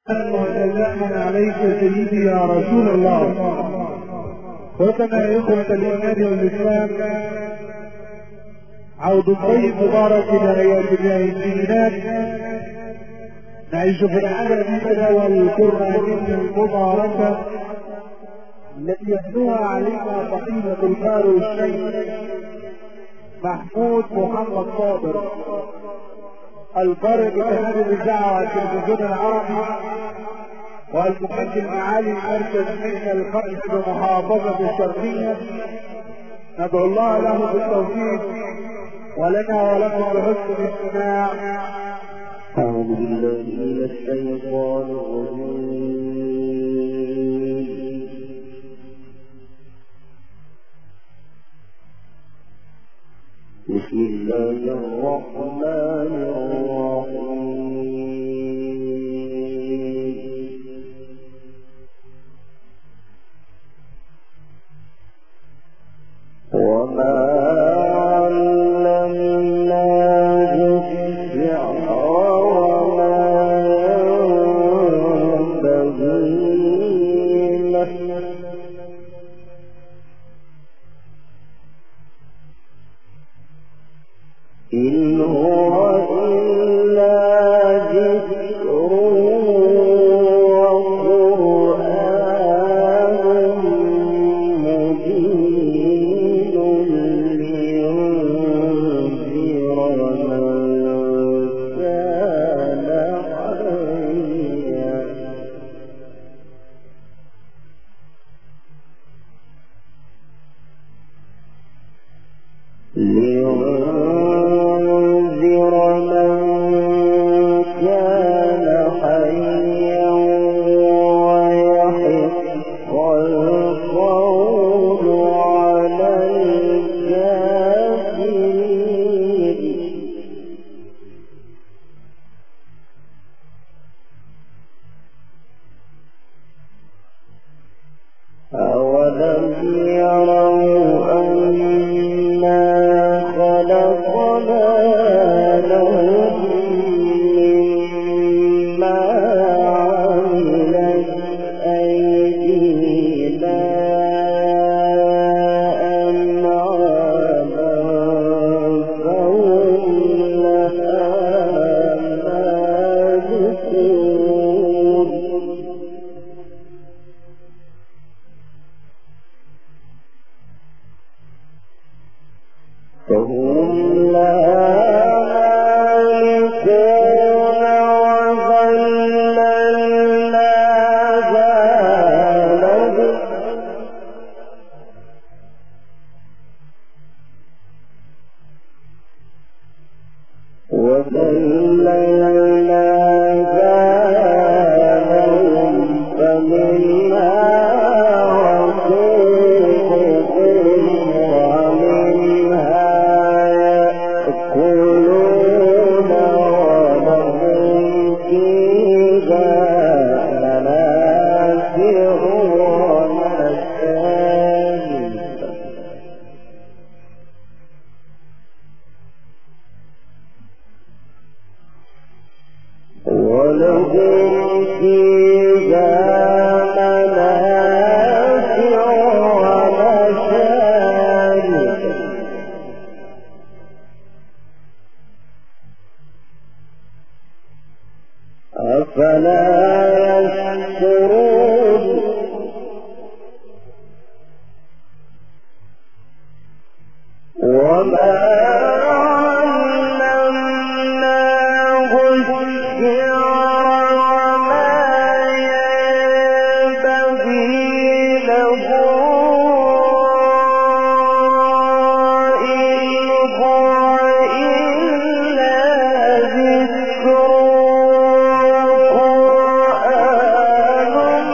وسلاما عليك سيدي يا رسول الله. وكما إخوة الإيمان والإسلام، عود طيب مبارك إلى آيات الله البينات. نعيش في العالم والقرآن المباركة التي يتلوها علينا فضيلة القارئ الشيخ محمود محمد صابر، القارئ بقناة الإذاعة والتلفزيون العربي، والمقدم معالي مركز مينا الخمس بمحافظة الشرقية. ندعو الله له بالتوفيق ولنا ولكم بحسن الاستماع. أعوذ بالله من الشيطان الرجيم. بسم الله الرحمن الرحيم. وما علمناه الشعر وما ينبغي له إن هو إلا ذكر وقرآن مبين لينذر من كان حيا. أولم يروا أنا خلقنا لهم مما عملت أيدينا أنعاما فهم لها مالكون. فهم لها مالكون وذللناها لهم فمنها ركوبهم ومنها يأكلون ولهم فيها منافع ومشارب ولهم فيها منافع ومشارب أفلا يشكرون. وما علمناه الشعر وما ينبغي له إن هو إلا ذكر وقرآن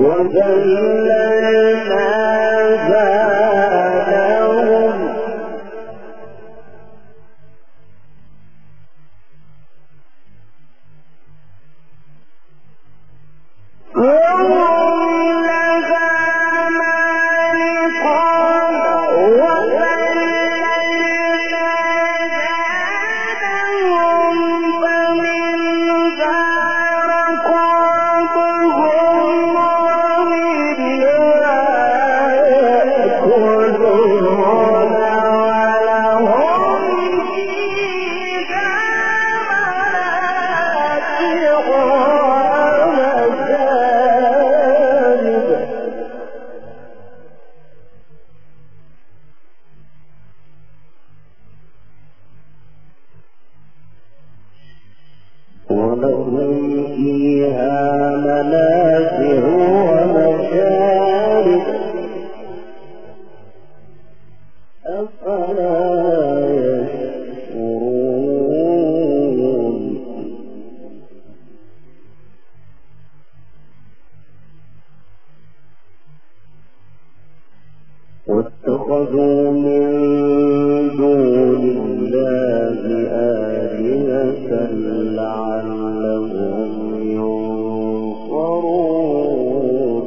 واتخذوا من دون الله آلهة لعلهم ينصرون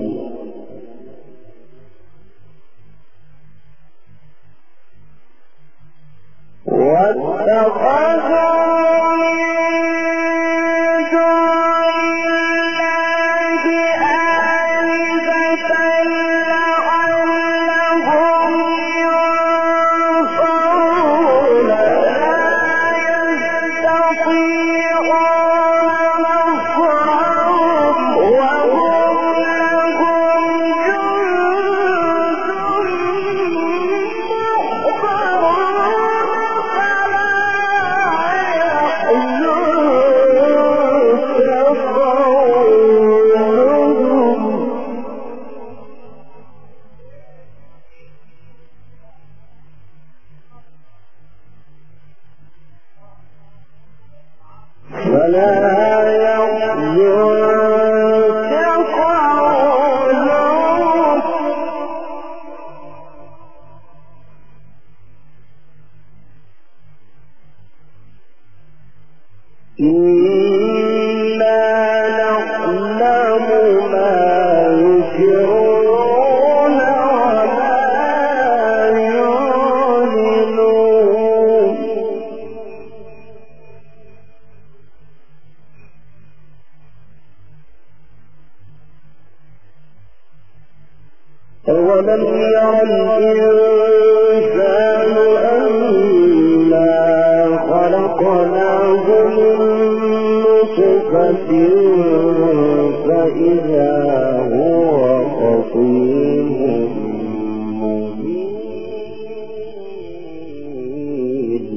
أولم ير الإنسان أنا خلقناه من نطفة فإذا هو خصيم مبين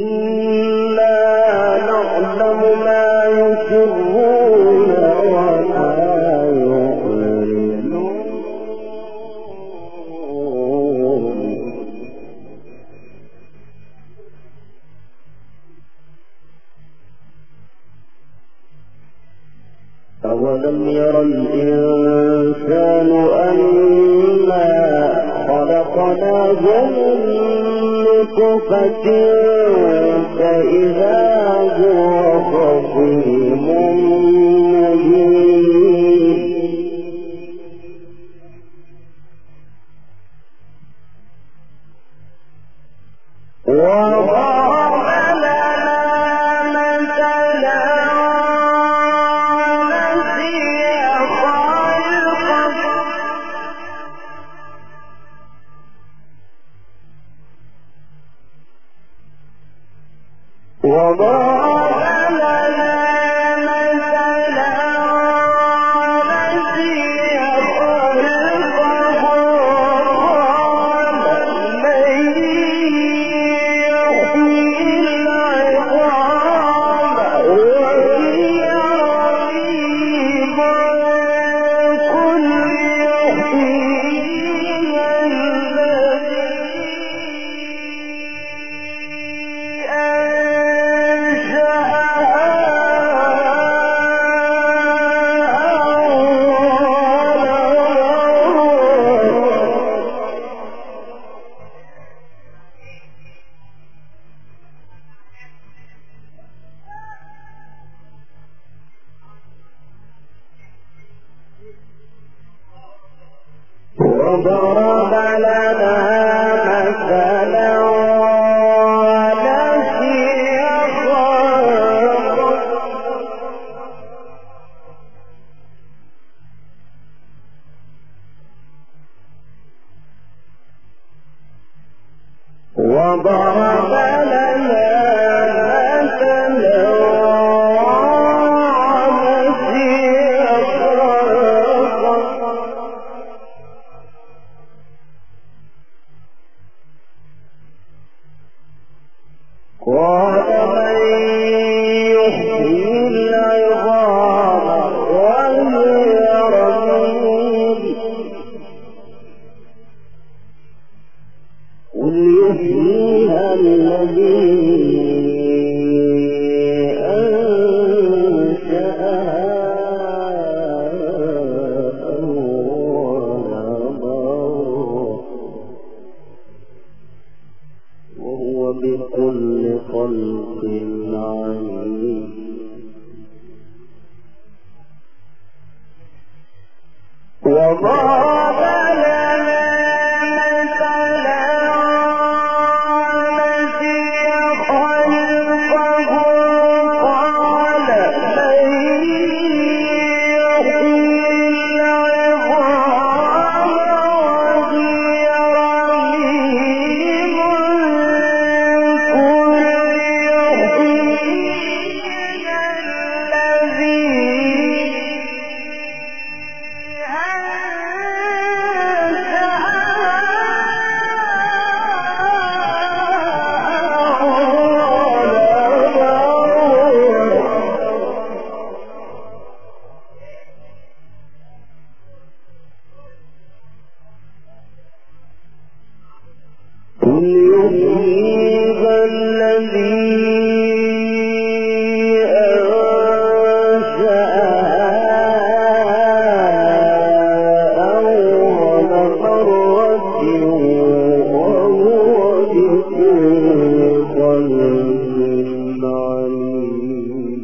إنا نعلم ما يسرون وما أولم ير الإنسان أنا خلقناه من نطفة فإذا هو خصيم مبين وضرب لنا مثلا ونسي خلقه وضرب لنا مثلا ونسي خلقه قال من يحيي العظام وهي رميم قل يحييها الذي أنشأها أول مرة وهو بكل خلق عليم وضرب لنا مثلا ونسي خلقه قال من يحيي العظام وهي رميم قل يحييها الذي أنشأها أول مرة وهو بكل خلق عليم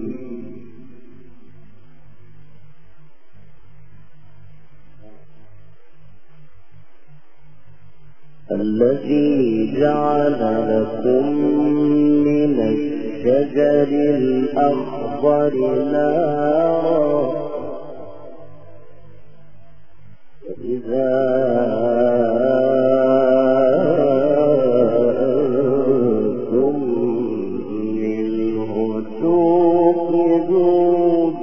الذي جعل لكم من الشجر الأخضر نارا فإذا أنتم منه توقدون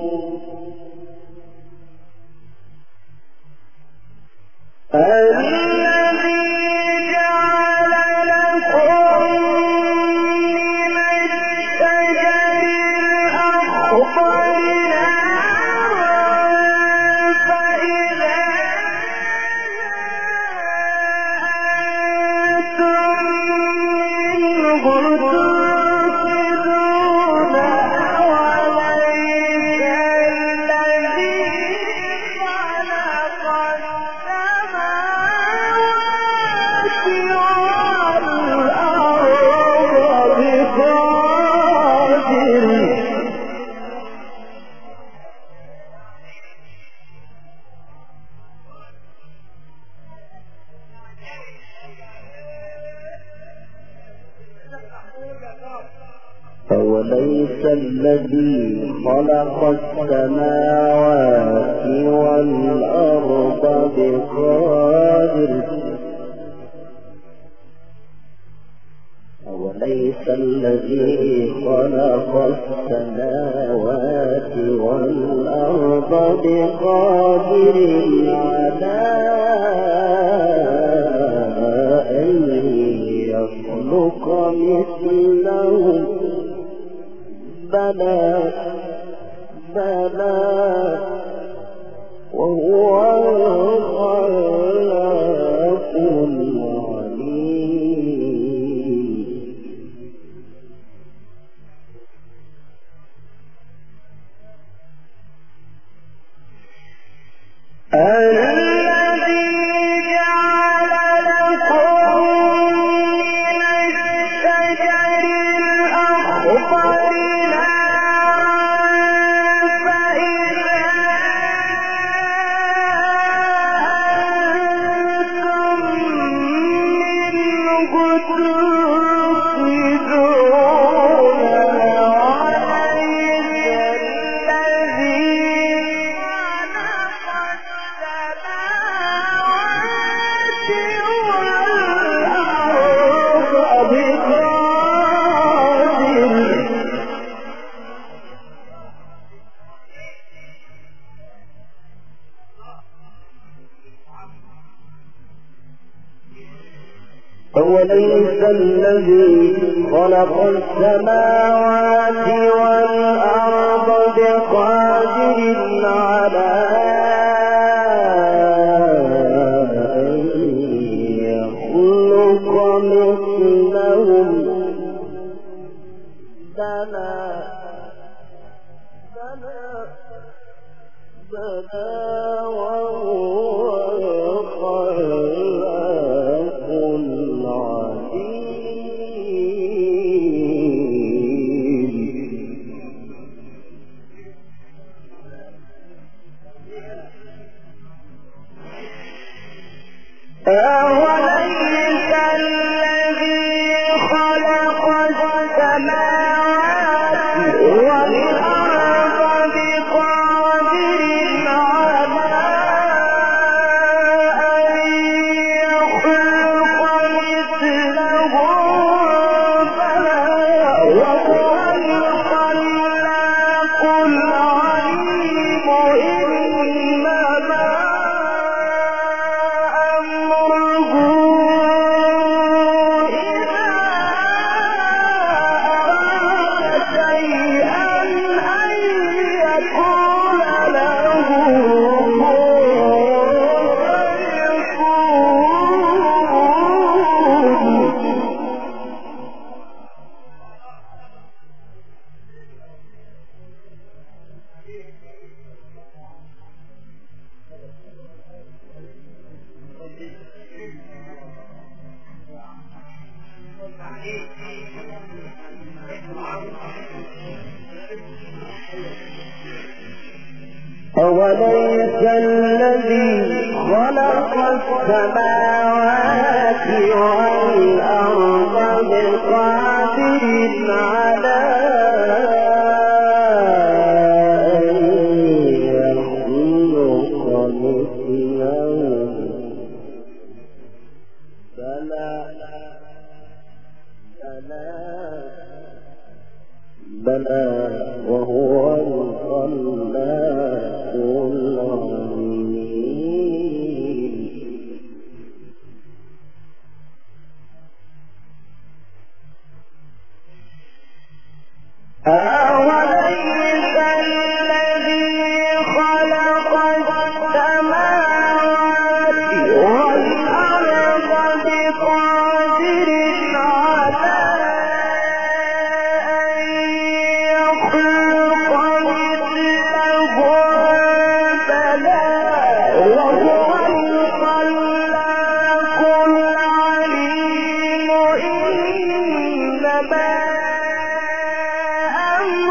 أوليس الذي خلق السماوات والأرض بقادر أوليس الذي خلق السماوات والأرض بقادر على أن يخلق مثلهم بلى وهو الخلاق العليم. أوليس الذي خلق السماوات والأرض بقادر على أن يخلق مثلهم بلى وهو الخلاق أوليس الذي خلق السماوات والأرض بقادر على أن يخلق مثلهم بلى وهو الخلاق العليم. إنما أوليس الذي خلق السماوات والأرض بقادر على أن يخلق مثلهم بلى وهو الخلاق العليم. أوليس الذي خلق السماوات والأرض بقادر على أن يخلق مثلهم بلى وهو الخلاق العليم. إنما أمره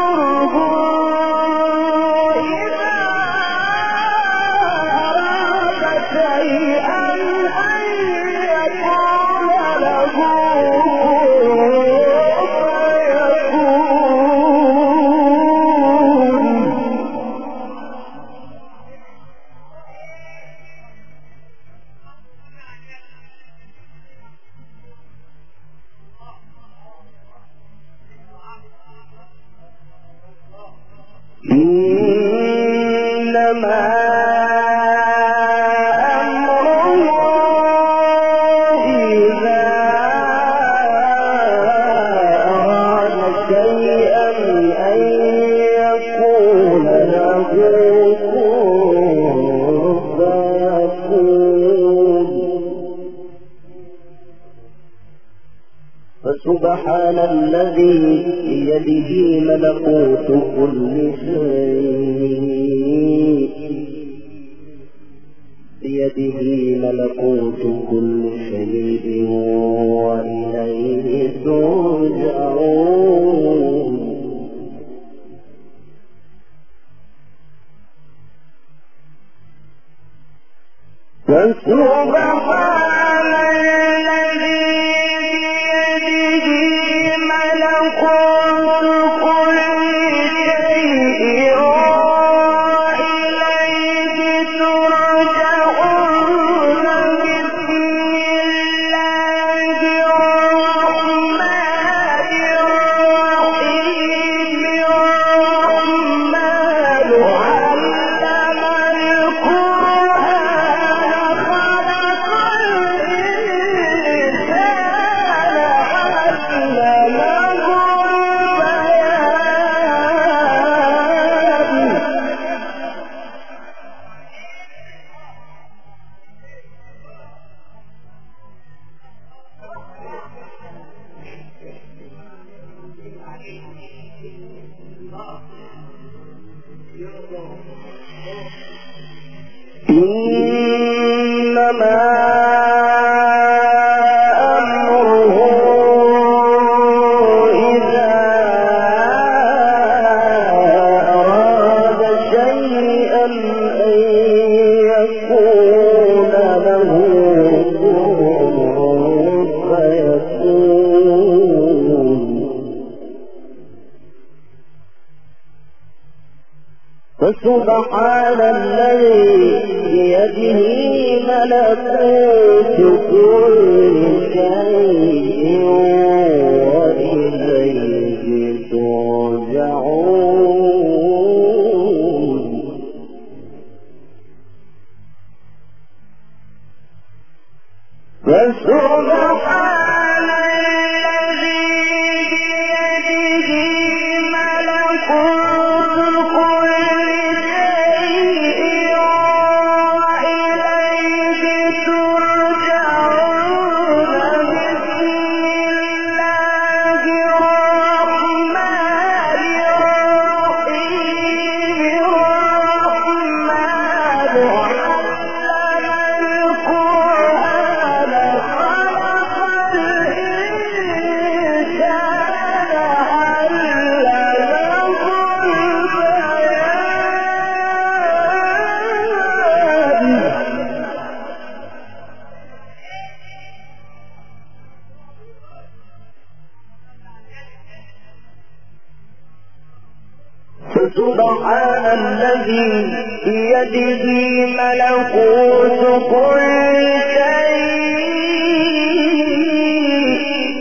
فسبحان الذي بيده ملكوت كل شيء بيده ملكوت كل شيء وإليه ترجعون فسبحان فسبحان الذي بيده ملكوت كل شيء وإليه ترجعون فسبحان الذي بيده ملكوت سبحان الذي بيده ملكوت كل شيء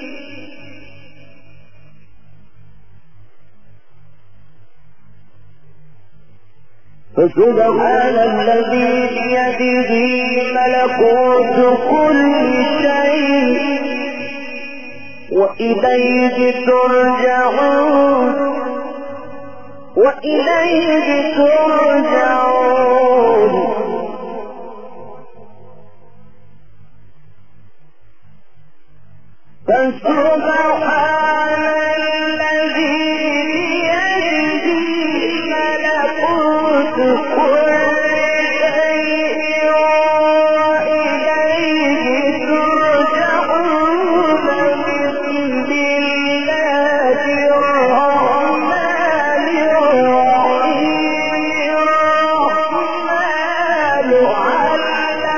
فسبحان الذي بيده ملكوت كل شيء وإليه ترجعون وإليه ترجعون فسبحان الذي بيده ملكوت كل شيء وإليه ترجعون بسم الله الرحمن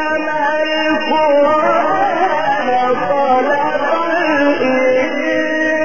الرحيم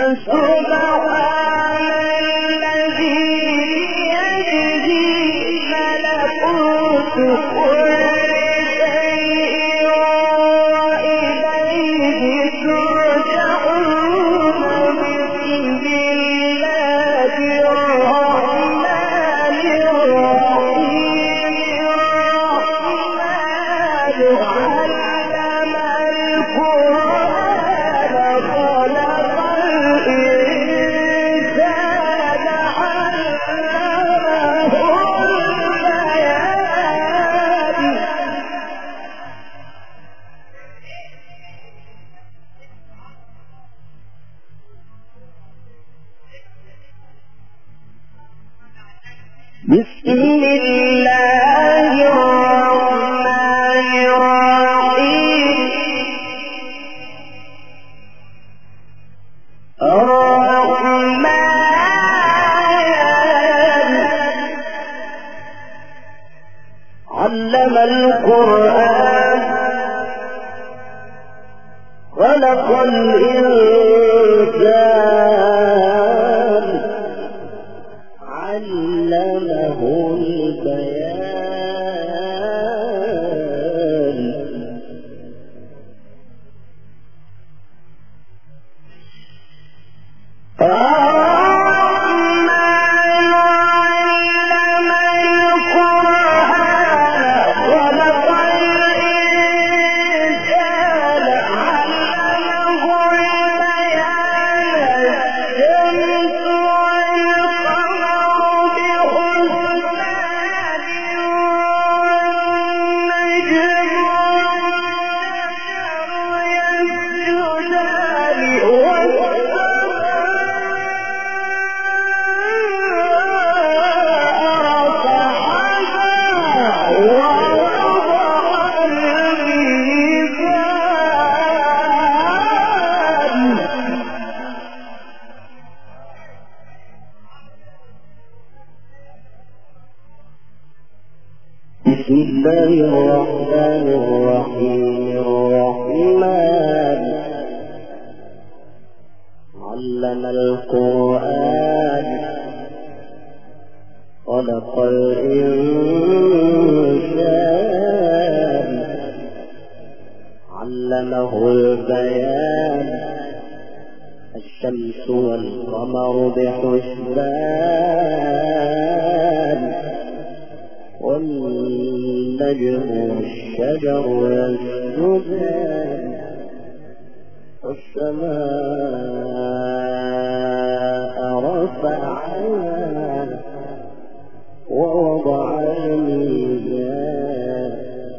علم القرآن خلق الإنسان علمه البيان بسم الله الرحمن الرحيم الرحمن علم القرآن خلق الإنسان علمه البيان الشمس والقمر بحسبان والنجم والشجر يسجدان والسماء رفعها ووضع الميزان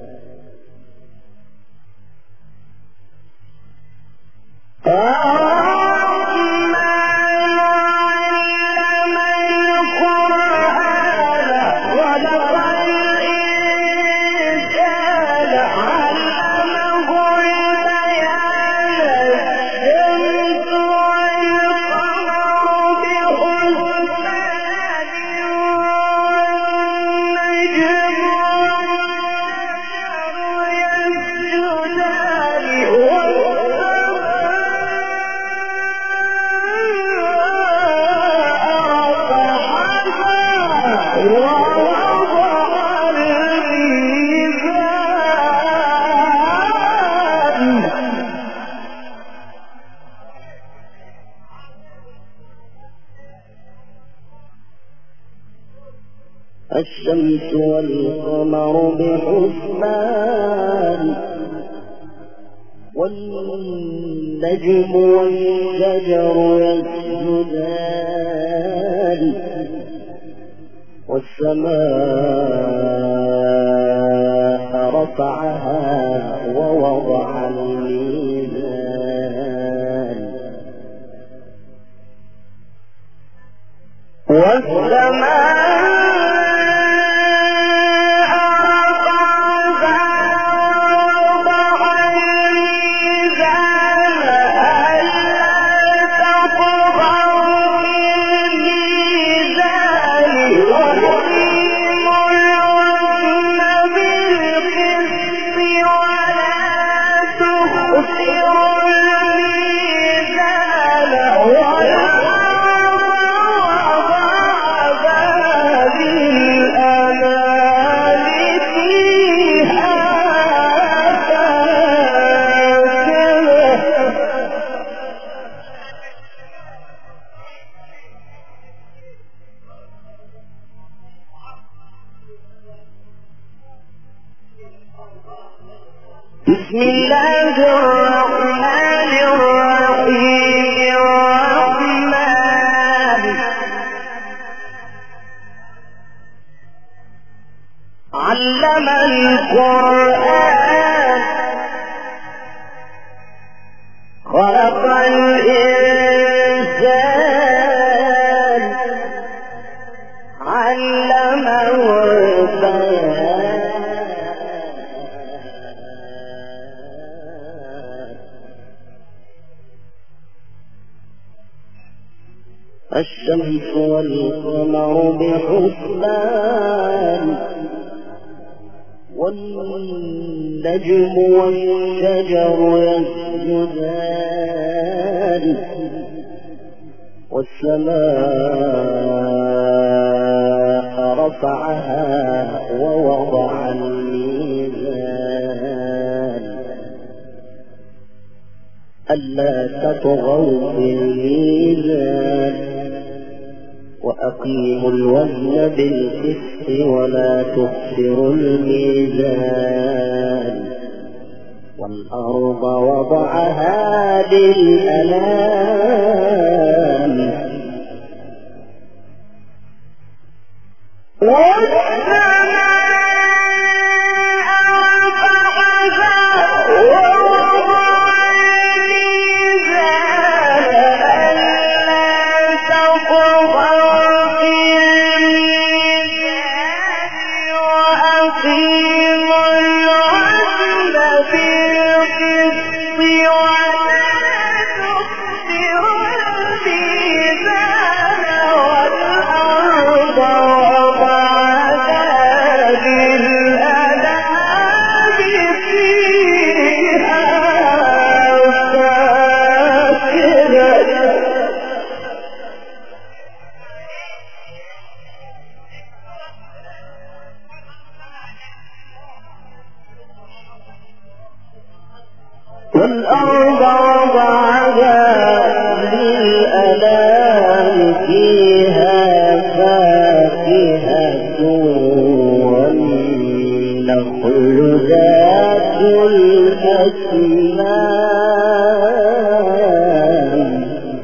الشمس والقمر بحسبان والنجم والشجر يسجدان والسماء رفعها ووضع الميزان والسماء بسم الله الرحمن الرحيم الرحمن علم القرآن خلق الإنسان علمه البيان الشمس والقمر بحسبان والنجم والشجر يسجدان والسماء رفعها ووضع الميزان ألا تطغوا في الميزان وأقيموا الوزن بالقسط ولا تخسروا الميزان والأرض وضعها للأنام والأرض وضعها للأنام فيها فاكهة والنخل ذات الأكمام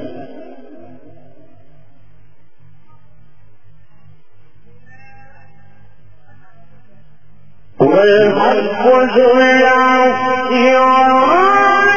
والحب ذو العصف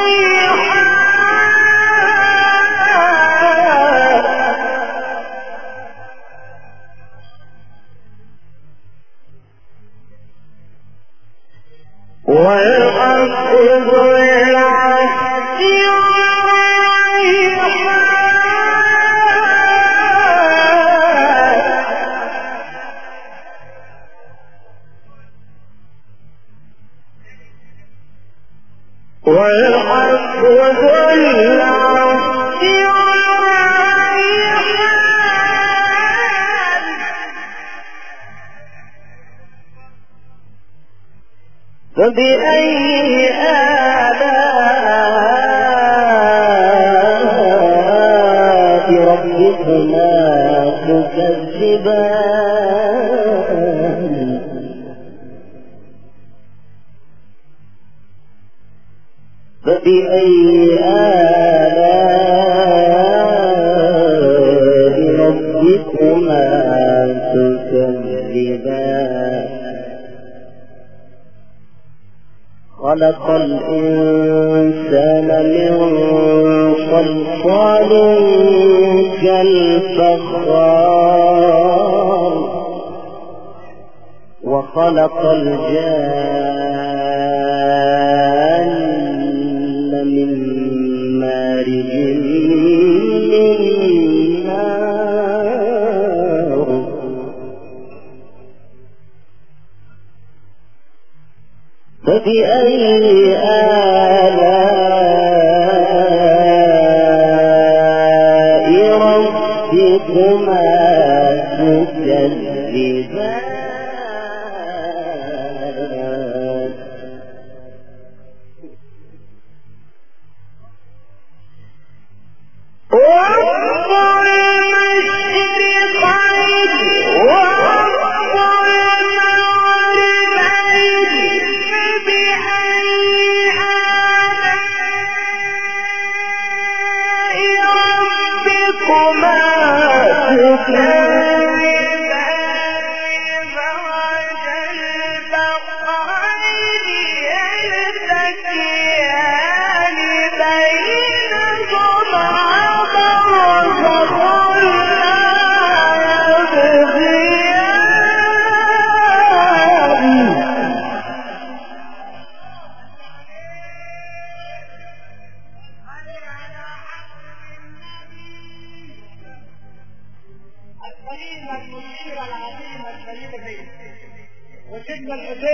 فبأي آلاء ربكما تكذبان فبأي آلاء ربكما تكذبان خلق الإنسان من صلصال كالفخار وخلق الجان من مارج من نار فبأي آلاء ربكما تكذبان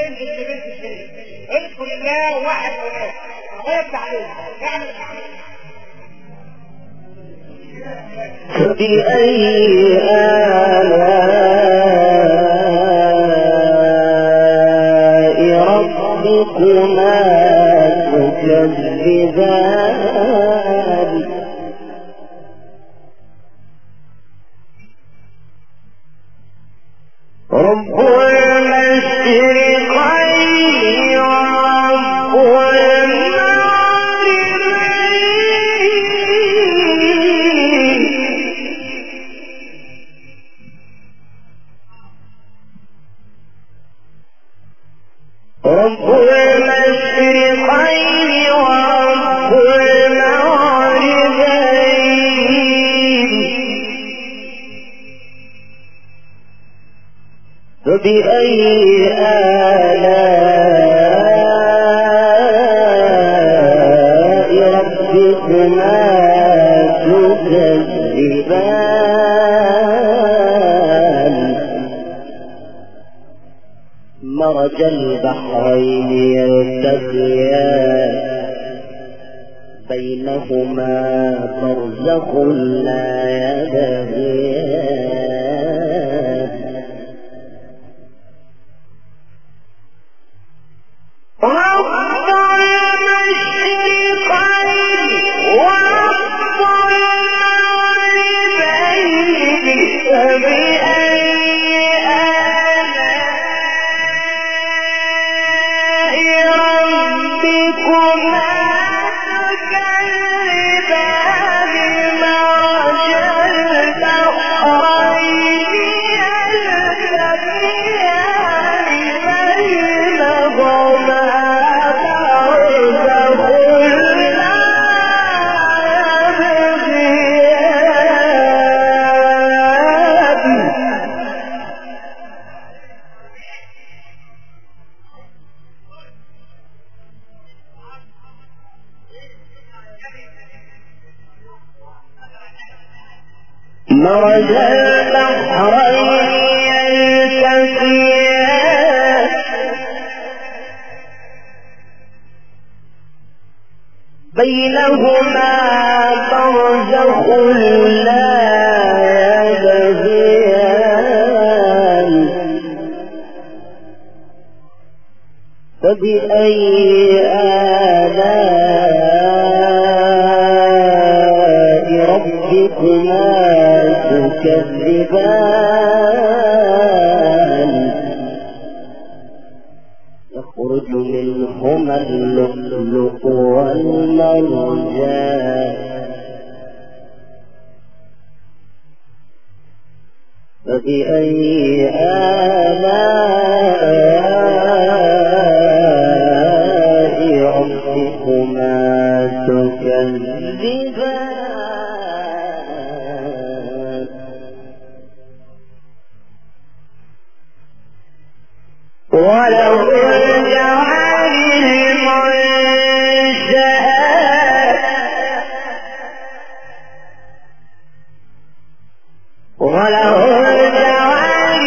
ابن بنت الشريف، اذكر الله واحد وناس الله يفتح عليك اعمل فبأي آلاء ربكما تكذبان رب المشرقين ورب رب المشرقين ورب المغربين فبأي آلاء ربكما تكذبان مرج البحرين يلتقيان بينهما برزخ لا يبغيان رب المشرقين ورب المغربين فبأي مرج البحرين يلتقيان بينهما برزخ لا يبغيان فبأي آلاء ربكما تكذبان يخرج منهما اللؤلؤ والمرجان فبأي آلاء ربكما تكذبان وله الجوار المنشآت وله الجوار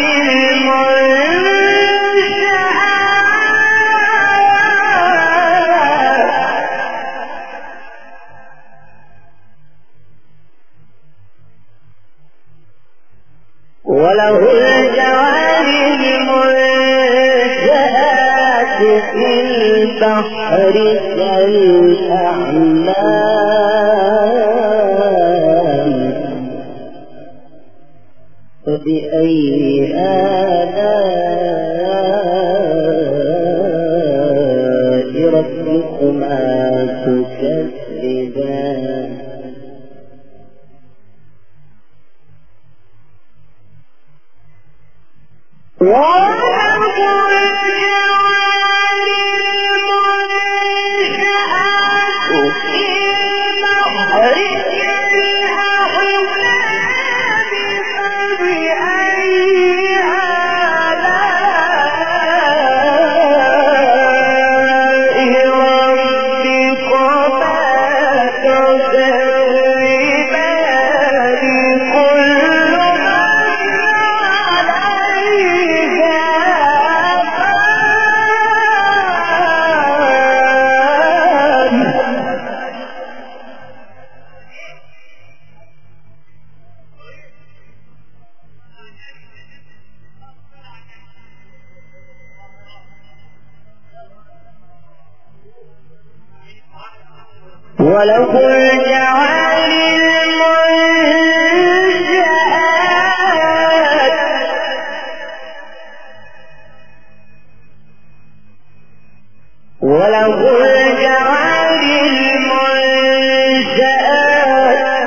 المنشآت وله الجوار المنشآت في البحر كالأعلام فبأي آلاء ربكما تكذبان وله الجوار المنشآت وله الجوار المنشآت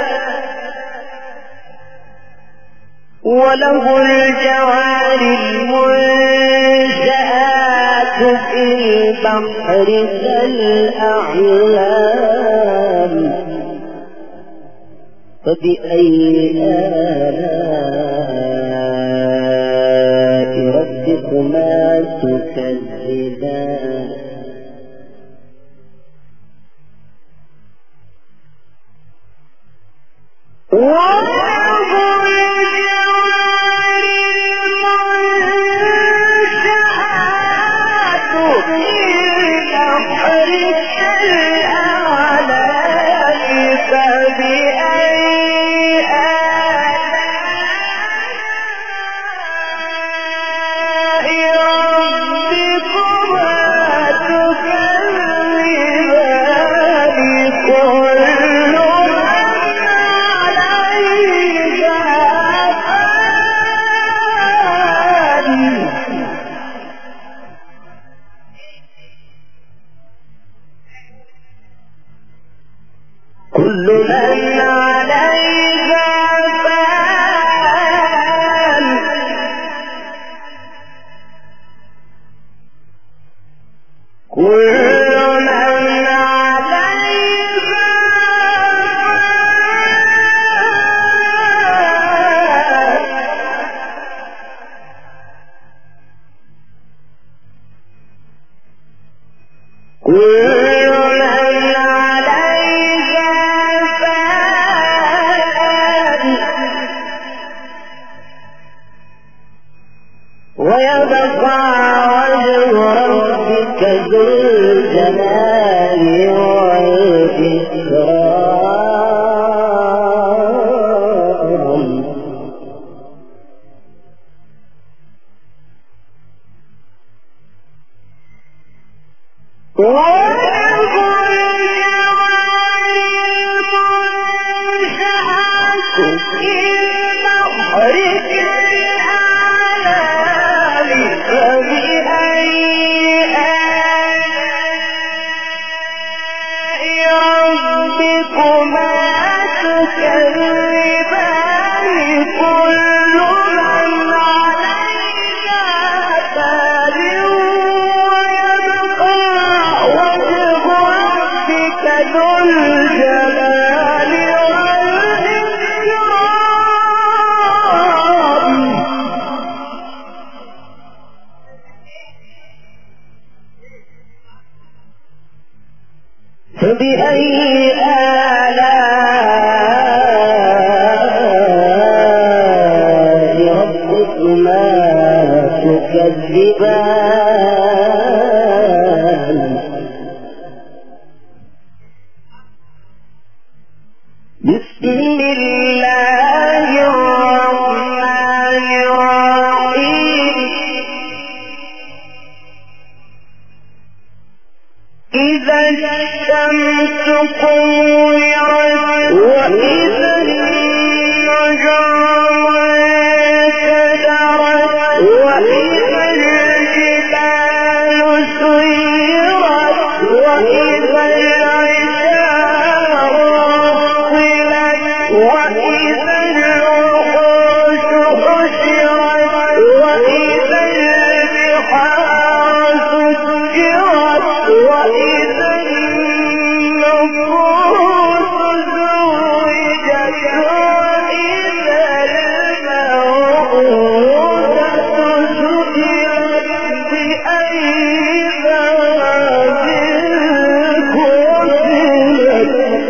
وله الجوار المنشآت في البحر كالأعلام فبأي آلاء ربكما تكذبان كل من عليها فان كل من عليها ويبقى وجه ربك ذو الجلال والإكرام وله المنشآت في البحر كالأعلام فبأي آلاء ربكما تكذبان كل من عليها فان ويبقى وجه ربك ذو الجلال والإكرام فبأي آلاء ربكما تكذبان بسم الله الرحمن الرحيم إذا الشمس كورت وإذا النجوم انكدرت وإذا الجبال سيرت وإذا العشار عطلت وإذا الوحوش حشرت وإذا البحار سجرت وإذا النفوس زوجت وإذا الموءودة سئلت بأي ذنب قتلت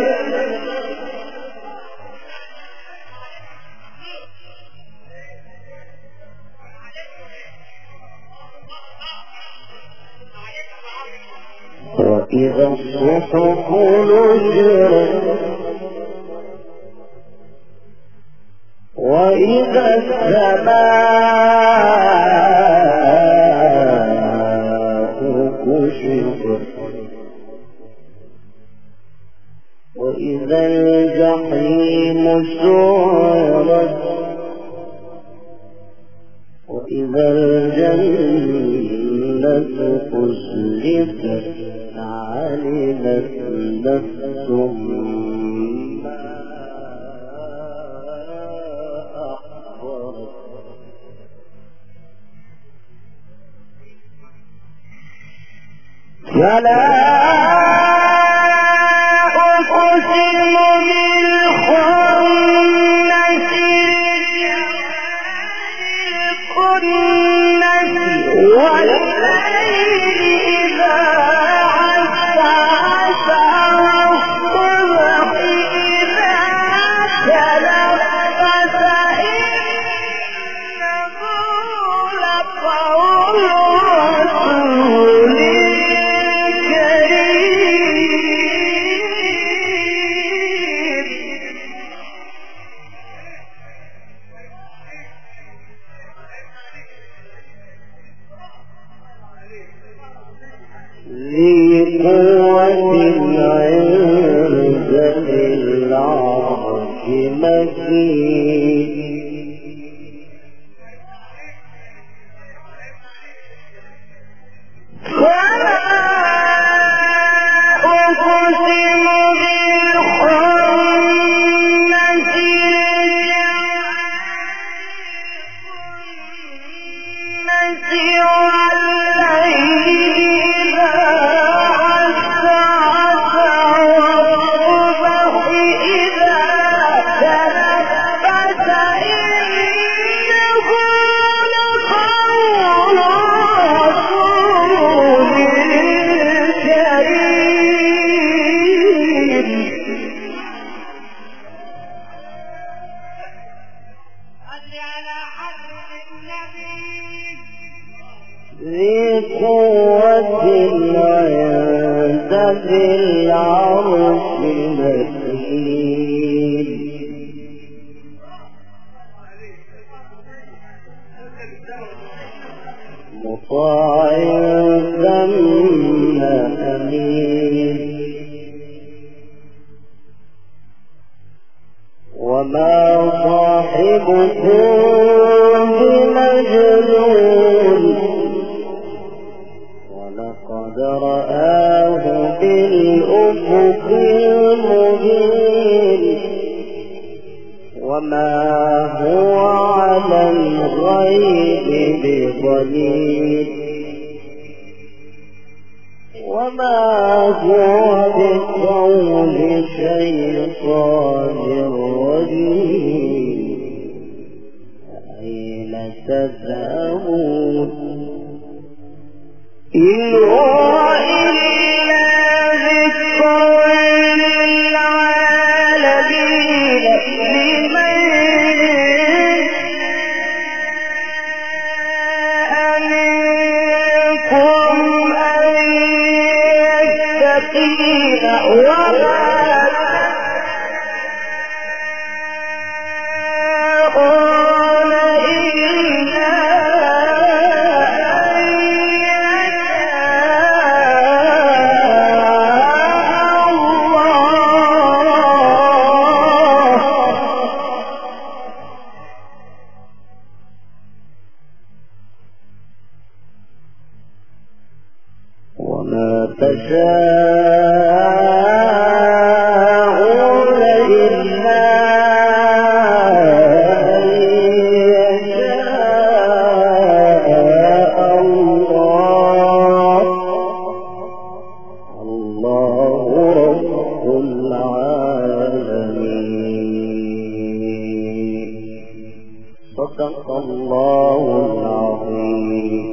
وإذا الصحف نشرت وإذا السماء كشفت وإذا الجحيم سعرت وإذا الجنة أزلفت علمت نفس ما أحضرت فلا أقسم بالخنس والليل إذا عسعس والصبح إذا تنفس إنه لقول رسول ذي قوة عند ذي العرش مكين فلا أقسم بالخنس ذي قوة عند ذي العرش مكين مطاع ثم أمين وما صاحبكم بمجنون ولقد رآه بالأفق المبين وما هو على الغيب بضنين وما هو بقول شيطان رجيم أين تذهبون إن هو إلا ذكر للعالمين لمن منكم أن يستقيم وما تشاءون إلا أن يشاء الله رب العالمين صدق الله العظيم.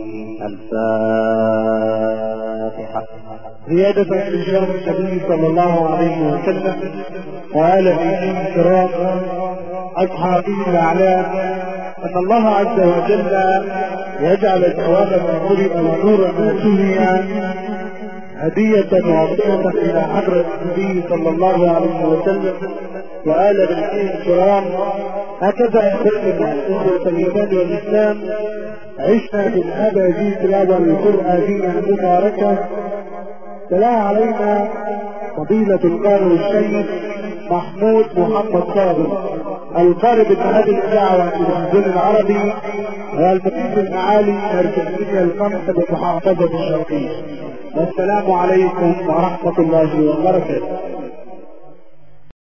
الفاتحة. زيادة في شرف النبي صلى الله عليه وسلم وآل بيته الكرام أصحابه الأعلام أن الله عز وجل يجعل ثواب ما قرئ ونور ما سمع هدية وعطية إلى حضرة النبي صلى الله عليه وسلم وآل بيته الكرام. هكذا يحتفل أخوة الإيمان والإسلام عشنا بالأبد تلاوة القرآنية المباركة. تلا علينا فضيلة القارئ الشيخ محمود محمد صابر، القارئ باتحاد الاذاعه والتلفزيون العربي، والمقيم المعالي الاركستريه الخمسه بمحافظه الشرقيه. والسلام عليكم ورحمه الله وبركاته.